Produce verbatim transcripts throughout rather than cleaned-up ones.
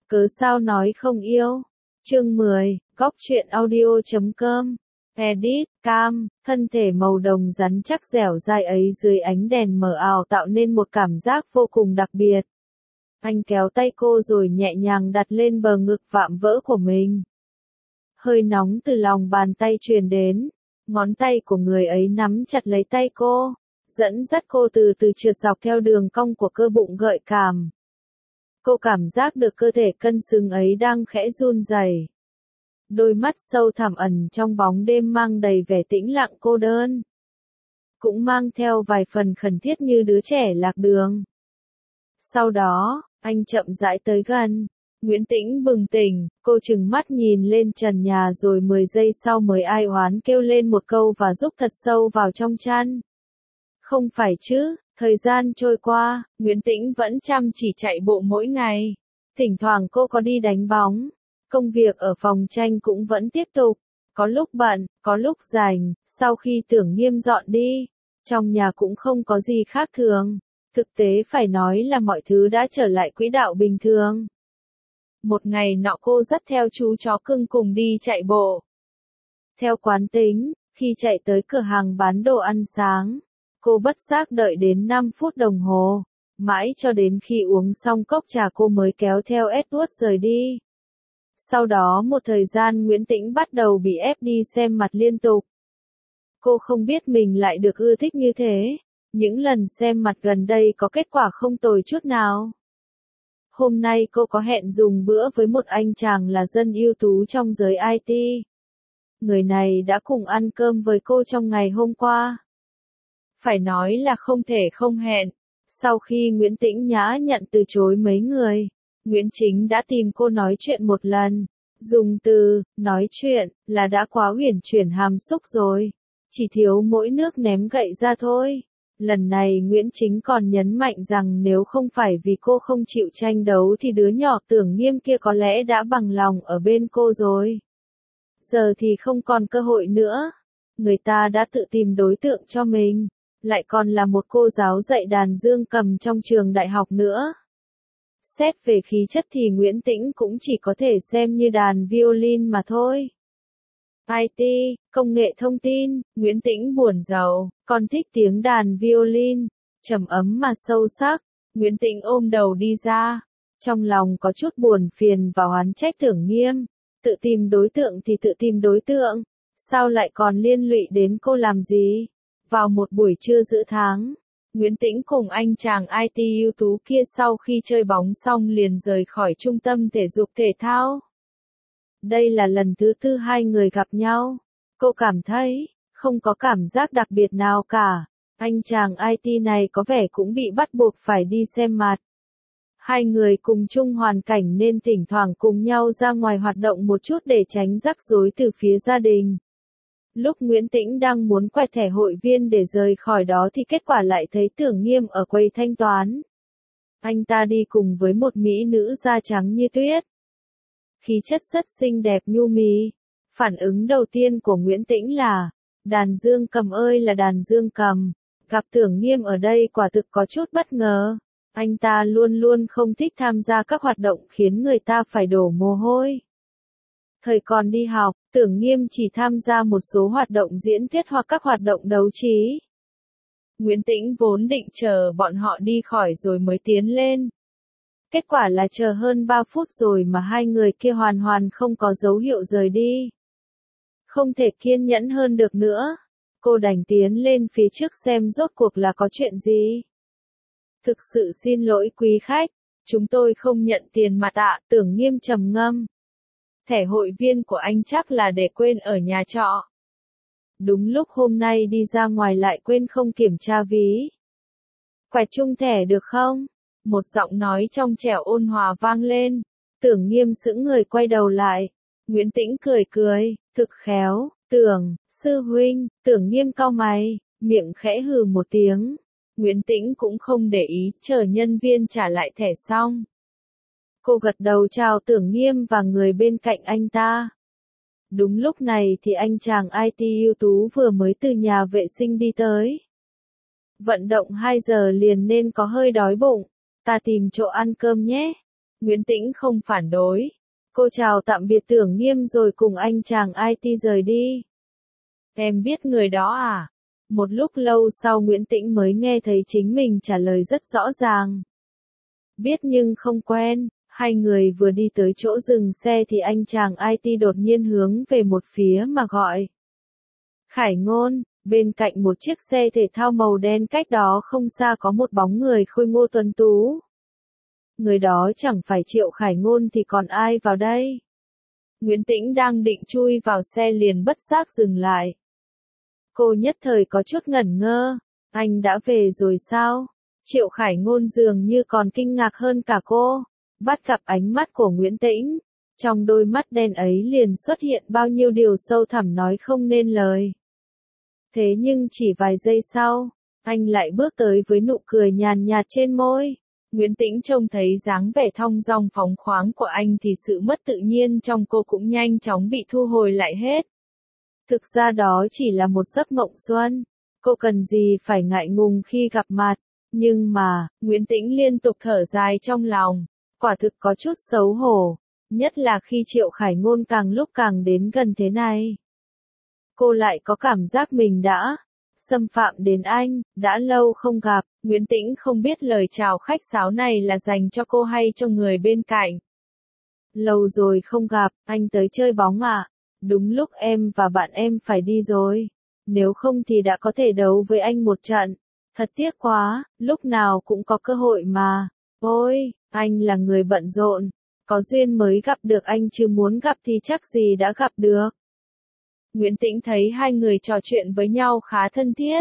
Cớ sao nói không yêu? Chương mười, góc truyện audio chấm com. Edit, cam, thân thể màu đồng rắn chắc dẻo dai ấy dưới ánh đèn mờ ảo tạo nên một cảm giác vô cùng đặc biệt. Anh kéo tay cô rồi nhẹ nhàng đặt lên bờ ngực vạm vỡ của mình. Hơi nóng từ lòng bàn tay truyền đến, ngón tay của người ấy nắm chặt lấy tay cô, dẫn dắt cô từ từ trượt dọc theo đường cong của cơ bụng gợi cảm. Cô cảm giác được cơ thể cân xứng ấy đang khẽ run rẩy. Đôi mắt sâu thẳm ẩn trong bóng đêm mang đầy vẻ tĩnh lặng cô đơn. Cũng mang theo vài phần khẩn thiết như đứa trẻ lạc đường. Sau đó, anh chậm rãi tới gần. Nguyễn Tĩnh bừng tỉnh, cô trừng mắt nhìn lên trần nhà rồi mười giây sau mới ai oán kêu lên một câu và rúc thật sâu vào trong chăn. Không phải chứ, thời gian trôi qua, Nguyễn Tĩnh vẫn chăm chỉ chạy bộ mỗi ngày. Thỉnh thoảng cô có đi đánh bóng. Công việc ở phòng tranh cũng vẫn tiếp tục. Có lúc bận, có lúc rảnh, sau khi Tưởng Nghiêm dọn đi. Trong nhà cũng không có gì khác thường. Thực tế phải nói là mọi thứ đã trở lại quỹ đạo bình thường. Một ngày nọ cô dắt theo chú chó cưng cùng đi chạy bộ. Theo quán tính, khi chạy tới cửa hàng bán đồ ăn sáng, cô bất giác đợi đến năm phút đồng hồ, mãi cho đến khi uống xong cốc trà cô mới kéo theo Edward rời đi. Sau đó một thời gian Nguyễn Tĩnh bắt đầu bị ép đi xem mặt liên tục. Cô không biết mình lại được ưa thích như thế. Những lần xem mặt gần đây có kết quả không tồi chút nào. Hôm nay cô có hẹn dùng bữa với một anh chàng là dân ưu tú trong giới i tê. Người này đã cùng ăn cơm với cô trong ngày hôm qua. Phải nói là không thể không hẹn. Sau khi Nguyễn Tĩnh nhã nhặn từ chối mấy người, Nguyễn Chính đã tìm cô nói chuyện một lần. Dùng từ, nói chuyện, là đã quá uyển chuyển hàm xúc rồi. Chỉ thiếu mỗi nước ném gậy ra thôi. Lần này Nguyễn Chính còn nhấn mạnh rằng nếu không phải vì cô không chịu tranh đấu thì đứa nhỏ Tưởng Nghiêm kia có lẽ đã bằng lòng ở bên cô rồi. Giờ thì không còn cơ hội nữa. Người ta đã tự tìm đối tượng cho mình. Lại còn là một cô giáo dạy đàn dương cầm trong trường đại học nữa. Xét về khí chất thì Nguyễn Tĩnh cũng chỉ có thể xem như đàn violin mà thôi. i tê, công nghệ thông tin, Nguyễn Tĩnh buồn rầu, còn thích tiếng đàn violin, trầm ấm mà sâu sắc. Nguyễn Tĩnh ôm đầu đi ra, trong lòng có chút buồn phiền và oán trách Tưởng Nghiêm. Tự tìm đối tượng thì tự tìm đối tượng, sao lại còn liên lụy đến cô làm gì? Vào một buổi trưa giữa tháng, Nguyễn Tĩnh cùng anh chàng i tê ưu tú kia sau khi chơi bóng xong liền rời khỏi trung tâm thể dục thể thao. Đây là lần thứ tư hai người gặp nhau. Cô cảm thấy, không có cảm giác đặc biệt nào cả. Anh chàng i tê này có vẻ cũng bị bắt buộc phải đi xem mặt. Hai người cùng chung hoàn cảnh nên thỉnh thoảng cùng nhau ra ngoài hoạt động một chút để tránh rắc rối từ phía gia đình. Lúc Nguyễn Tĩnh đang muốn quẹt thẻ hội viên để rời khỏi đó thì kết quả lại thấy Tưởng Nghiêm ở quầy thanh toán. Anh ta đi cùng với một mỹ nữ da trắng như tuyết. Khí chất rất xinh đẹp nhu mì. Phản ứng đầu tiên của Nguyễn Tĩnh là, đàn dương cầm ơi là đàn dương cầm. Gặp Tưởng Nghiêm ở đây quả thực có chút bất ngờ. Anh ta luôn luôn không thích tham gia các hoạt động khiến người ta phải đổ mồ hôi. Thời còn đi học, Tưởng Nghiêm chỉ tham gia một số hoạt động diễn thuyết hoặc các hoạt động đấu trí. Nguyễn Tĩnh vốn định chờ bọn họ đi khỏi rồi mới tiến lên. Kết quả là chờ hơn ba phút rồi mà hai người kia hoàn hoàn không có dấu hiệu rời đi. Không thể kiên nhẫn hơn được nữa. Cô đành tiến lên phía trước xem rốt cuộc là có chuyện gì. Thực sự xin lỗi quý khách, chúng tôi không nhận tiền mặt ạ, Tưởng Nghiêm trầm ngâm. Thẻ hội viên của anh chắc là để quên ở nhà trọ. Đúng lúc hôm nay đi ra ngoài lại quên không kiểm tra ví. Quẹt chung thẻ được không? Một giọng nói trong trẻo ôn hòa vang lên. Tưởng Nghiêm sững người quay đầu lại. Nguyễn Tĩnh cười cười, thực khéo. Tưởng, sư huynh. Tưởng Nghiêm cau mày, miệng khẽ hừ một tiếng. Nguyễn Tĩnh cũng không để ý, chờ nhân viên trả lại thẻ xong. Cô gật đầu chào Tưởng Nghiêm và người bên cạnh anh ta. Đúng lúc này thì anh chàng i tê ưu tú vừa mới từ nhà vệ sinh đi tới. Vận động hai giờ liền nên có hơi đói bụng. Ta tìm chỗ ăn cơm nhé. Nguyễn Tĩnh không phản đối. Cô chào tạm biệt Tưởng Nghiêm rồi cùng anh chàng i tê rời đi. Em biết người đó à? Một lúc lâu sau Nguyễn Tĩnh mới nghe thấy chính mình trả lời rất rõ ràng. Biết nhưng không quen. Hai người vừa đi tới chỗ dừng xe thì anh chàng i tê đột nhiên hướng về một phía mà gọi. Khải Ngôn, bên cạnh một chiếc xe thể thao màu đen cách đó không xa có một bóng người khôi ngô tuấn tú. Người đó chẳng phải Triệu Khải Ngôn thì còn ai vào đây? Nguyễn Tĩnh đang định chui vào xe liền bất giác dừng lại. Cô nhất thời có chút ngẩn ngơ. Anh đã về rồi sao? Triệu Khải Ngôn dường như còn kinh ngạc hơn cả cô. Bắt gặp ánh mắt của Nguyễn Tĩnh. Trong đôi mắt đen ấy liền xuất hiện bao nhiêu điều sâu thẳm nói không nên lời. Thế nhưng chỉ vài giây sau, anh lại bước tới với nụ cười nhàn nhạt trên môi. Nguyễn Tĩnh trông thấy dáng vẻ thong dong phóng khoáng của anh thì sự mất tự nhiên trong cô cũng nhanh chóng bị thu hồi lại hết. Thực ra đó chỉ là một giấc mộng xuân. Cô cần gì phải ngại ngùng khi gặp mặt. Nhưng mà, Nguyễn Tĩnh liên tục thở dài trong lòng. Quả thực có chút xấu hổ. Nhất là khi Triệu Khải Ngôn càng lúc càng đến gần thế này. Cô lại có cảm giác mình đã xâm phạm đến anh, đã lâu không gặp. Nguyễn Tĩnh không biết lời chào khách sáo này là dành cho cô hay cho người bên cạnh. Lâu rồi không gặp, anh tới chơi bóng à? Đúng lúc em và bạn em phải đi rồi. Nếu không thì đã có thể đấu với anh một trận. Thật tiếc quá, lúc nào cũng có cơ hội mà. Ôi, anh là người bận rộn. Có duyên mới gặp được anh chứ muốn gặp thì chắc gì đã gặp được. Nguyễn Tĩnh thấy hai người trò chuyện với nhau khá thân thiết.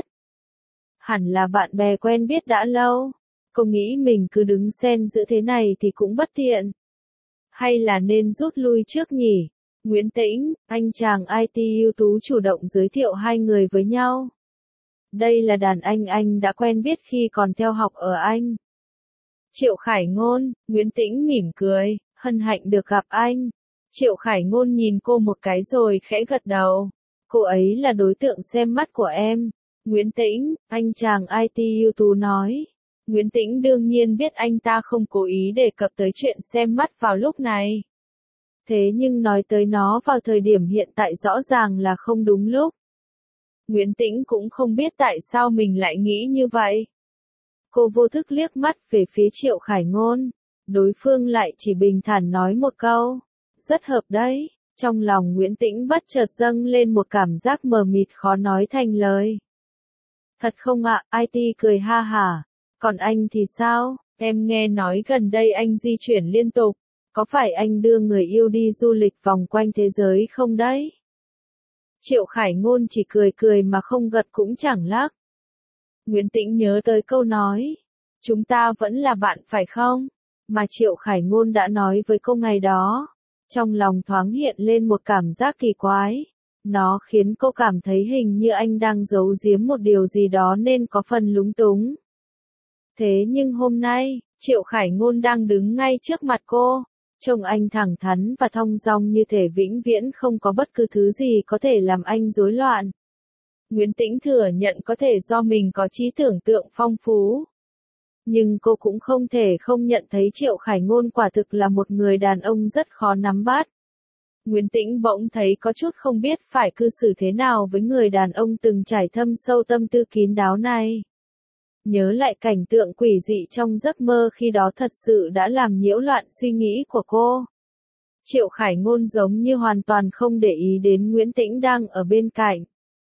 Hẳn là bạn bè quen biết đã lâu. Cô nghĩ mình cứ đứng xen giữa thế này thì cũng bất tiện. Hay là nên rút lui trước nhỉ? Nguyễn Tĩnh, anh chàng i tê ưu tú chủ động giới thiệu hai người với nhau. Đây là đàn anh anh đã quen biết khi còn theo học ở Anh. Triệu Khải Ngôn, Nguyễn Tĩnh mỉm cười, hân hạnh được gặp anh. Triệu Khải Ngôn nhìn cô một cái rồi khẽ gật đầu. Cô ấy là đối tượng xem mắt của em. Nguyễn Tĩnh, anh chàng i tê ưu tú nói. Nguyễn Tĩnh đương nhiên biết anh ta không cố ý đề cập tới chuyện xem mắt vào lúc này. Thế nhưng nói tới nó vào thời điểm hiện tại rõ ràng là không đúng lúc. Nguyễn Tĩnh cũng không biết tại sao mình lại nghĩ như vậy. Cô vô thức liếc mắt về phía Triệu Khải Ngôn. Đối phương lại chỉ bình thản nói một câu. Rất hợp đấy. Trong lòng Nguyễn Tĩnh bất chợt dâng lên một cảm giác mờ mịt khó nói thành lời. Thật không ạ, i tê cười ha hả. Còn anh thì sao? Em nghe nói gần đây anh di chuyển liên tục. Có phải anh đưa người yêu đi du lịch vòng quanh thế giới không đấy? Triệu Khải Ngôn chỉ cười cười mà không gật cũng chẳng lắc. Nguyễn Tĩnh nhớ tới câu nói. Chúng ta vẫn là bạn phải không? Mà Triệu Khải Ngôn đã nói với cô ngày đó. Trong lòng thoáng hiện lên một cảm giác kỳ quái. Nó khiến cô cảm thấy hình như anh đang giấu giếm một điều gì đó nên có phần lúng túng. Thế nhưng hôm nay, Triệu Khải Ngôn đang đứng ngay trước mặt cô. Trông anh thẳng thắn và thong dong như thể vĩnh viễn không có bất cứ thứ gì có thể làm anh rối loạn. Nguyễn Tĩnh thừa nhận có thể do mình có trí tưởng tượng phong phú. Nhưng cô cũng không thể không nhận thấy Triệu Khải Ngôn quả thực là một người đàn ông rất khó nắm bắt. Nguyễn Tĩnh bỗng thấy có chút không biết phải cư xử thế nào với người đàn ông từng trải thâm sâu tâm tư kín đáo này. Nhớ lại cảnh tượng quỷ dị trong giấc mơ khi đó thật sự đã làm nhiễu loạn suy nghĩ của cô. Triệu Khải Ngôn giống như hoàn toàn không để ý đến Nguyễn Tĩnh đang ở bên cạnh.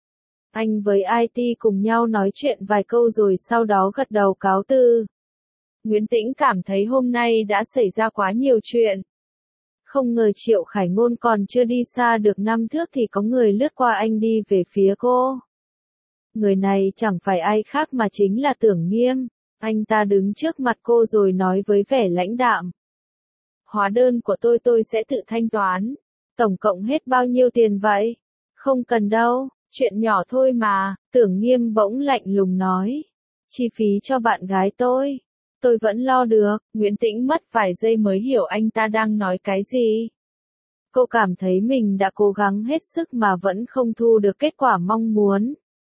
Anh với i tê cùng nhau nói chuyện vài câu rồi sau đó gật đầu cáo từ. Nguyễn Tĩnh cảm thấy hôm nay đã xảy ra quá nhiều chuyện. Không ngờ Triệu Khải Ngôn còn chưa đi xa được năm thước thì có người lướt qua anh đi về phía cô. Người này chẳng phải ai khác mà chính là Tưởng Nghiêm. Anh ta đứng trước mặt cô rồi nói với vẻ lãnh đạm. Hóa đơn của tôi tôi sẽ tự thanh toán. Tổng cộng hết bao nhiêu tiền vậy? Không cần đâu, chuyện nhỏ thôi mà. Tưởng Nghiêm bỗng lạnh lùng nói. Chi phí cho bạn gái tôi. Tôi vẫn lo được. Nguyễn Tĩnh mất vài giây mới hiểu anh ta đang nói cái gì. Cô cảm thấy mình đã cố gắng hết sức mà vẫn không thu được kết quả mong muốn.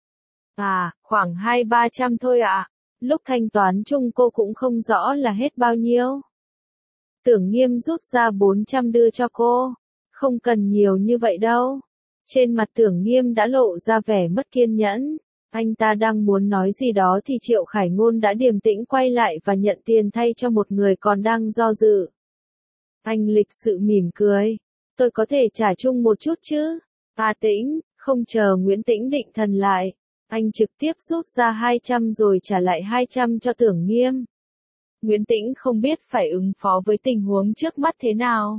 À, khoảng hai ba trăm thôi ạ. À. Lúc thanh toán chung cô cũng không rõ là hết bao nhiêu. Tưởng Nghiêm rút ra bốn trăm đưa cho cô. Không cần nhiều như vậy đâu. Trên mặt Tưởng Nghiêm đã lộ ra vẻ mất kiên nhẫn. Anh ta đang muốn nói gì đó thì Triệu Khải Ngôn đã điềm tĩnh quay lại và nhận tiền thay cho một người còn đang do dự. Anh lịch sự mỉm cười. Tôi có thể trả chung một chút chứ? A Tĩnh, không chờ Nguyễn Tĩnh định thần lại. Anh trực tiếp rút ra hai trăm rồi trả lại hai trăm cho Tưởng Nghiêm. Nguyễn Tĩnh không biết phải ứng phó với tình huống trước mắt thế nào.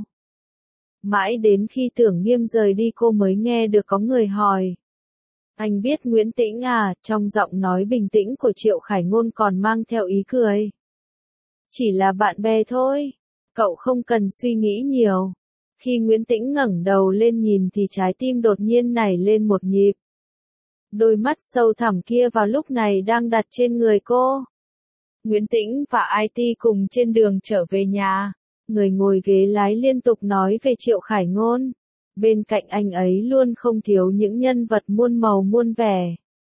Mãi đến khi Tưởng Nghiêm rời đi cô mới nghe được có người hỏi. Anh biết Nguyễn Tĩnh à? Trong giọng nói bình tĩnh của Triệu Khải Ngôn còn mang theo ý cười. Chỉ là bạn bè thôi. Cậu không cần suy nghĩ nhiều. Khi Nguyễn Tĩnh ngẩng đầu lên nhìn thì trái tim đột nhiên nảy lên một nhịp. Đôi mắt sâu thẳm kia vào lúc này đang đặt trên người cô. Nguyễn Tĩnh và i tê cùng trên đường trở về nhà. Người ngồi ghế lái liên tục nói về Triệu Khải Ngôn. Bên cạnh anh ấy luôn không thiếu những nhân vật muôn màu muôn vẻ.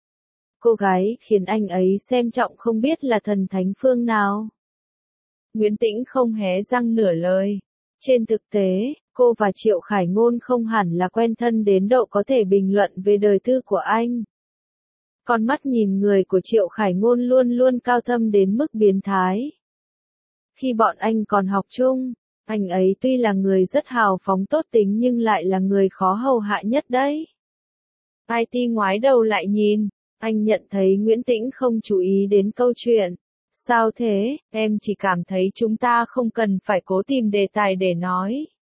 Cô gái khiến anh ấy xem trọng không biết là thần thánh phương nào. Nguyễn Tĩnh không hé răng nửa lời. Trên thực tế, cô và Triệu Khải Ngôn không hẳn là quen thân đến độ có thể bình luận về đời tư của anh. Con mắt nhìn người của Triệu Khải Ngôn luôn luôn cao thâm đến mức biến thái. Khi bọn anh còn học chung, anh ấy tuy là người rất hào phóng tốt tính nhưng lại là người khó hầu hạ nhất đấy. i tê ngoái đầu lại nhìn, anh nhận thấy Nguyễn Tĩnh không chú ý đến câu chuyện. Sao thế, em chỉ cảm thấy chúng ta không cần phải cố tìm đề tài để nói.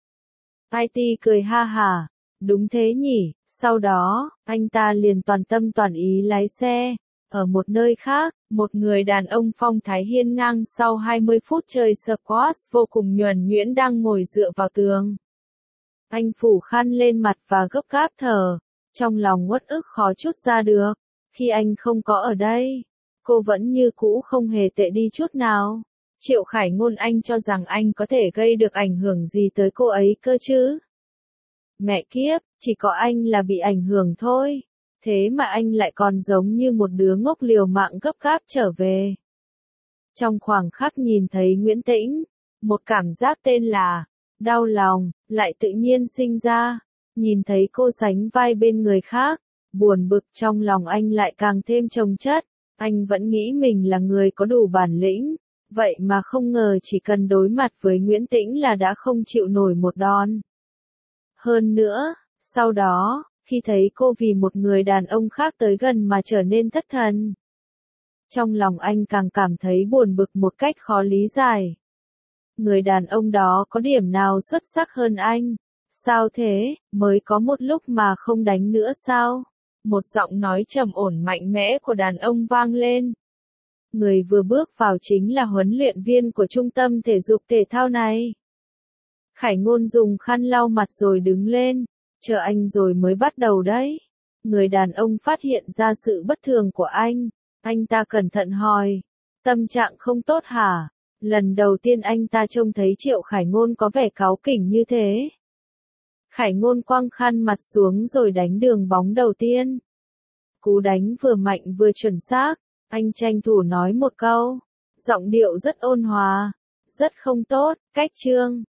i tê cười ha hả, đúng thế nhỉ, sau đó, anh ta liền toàn tâm toàn ý lái xe. Ở một nơi khác, một người đàn ông phong thái hiên ngang sau hai mươi phút chơi squash vô cùng nhuần nhuyễn đang ngồi dựa vào tường. Anh phủ khăn lên mặt và gấp gáp thở, trong lòng uất ức khó trút ra được. Khi anh không có ở đây, cô vẫn như cũ không hề tệ đi chút nào. Triệu Khải Ngôn anh cho rằng anh có thể gây được ảnh hưởng gì tới cô ấy cơ chứ? Mẹ kiếp, chỉ có anh là bị ảnh hưởng thôi. Thế mà anh lại còn giống như một đứa ngốc liều mạng gấp gáp trở về. Trong khoảng khắc nhìn thấy Nguyễn Tĩnh, một cảm giác tên là đau lòng lại tự nhiên sinh ra. Nhìn thấy cô sánh vai bên người khác, buồn bực trong lòng anh lại càng thêm chồng chất. Anh vẫn nghĩ mình là người có đủ bản lĩnh, vậy mà không ngờ chỉ cần đối mặt với Nguyễn Tĩnh là đã không chịu nổi một đòn. Hơn nữa, sau đó, khi thấy cô vì một người đàn ông khác tới gần mà trở nên thất thần. Trong lòng anh càng cảm thấy buồn bực một cách khó lý giải. Người đàn ông đó có điểm nào xuất sắc hơn anh? Sao thế, mới có một lúc mà không đánh nữa sao? Một giọng nói trầm ổn mạnh mẽ của đàn ông vang lên. Người vừa bước vào chính là huấn luyện viên của trung tâm thể dục thể thao này. Khải Ngôn dùng khăn lau mặt rồi đứng lên. Chờ anh rồi mới bắt đầu đấy. Người đàn ông phát hiện ra sự bất thường của anh. Anh ta cẩn thận hỏi. Tâm trạng không tốt hả? Lần đầu tiên anh ta trông thấy Triệu Khải Ngôn có vẻ cáu kỉnh như thế. Khải Ngôn quăng khăn mặt xuống rồi đánh đường bóng đầu tiên. Cú đánh vừa mạnh vừa chuẩn xác. Anh tranh thủ nói một câu. Giọng điệu rất ôn hòa. Rất không tốt, cách chương.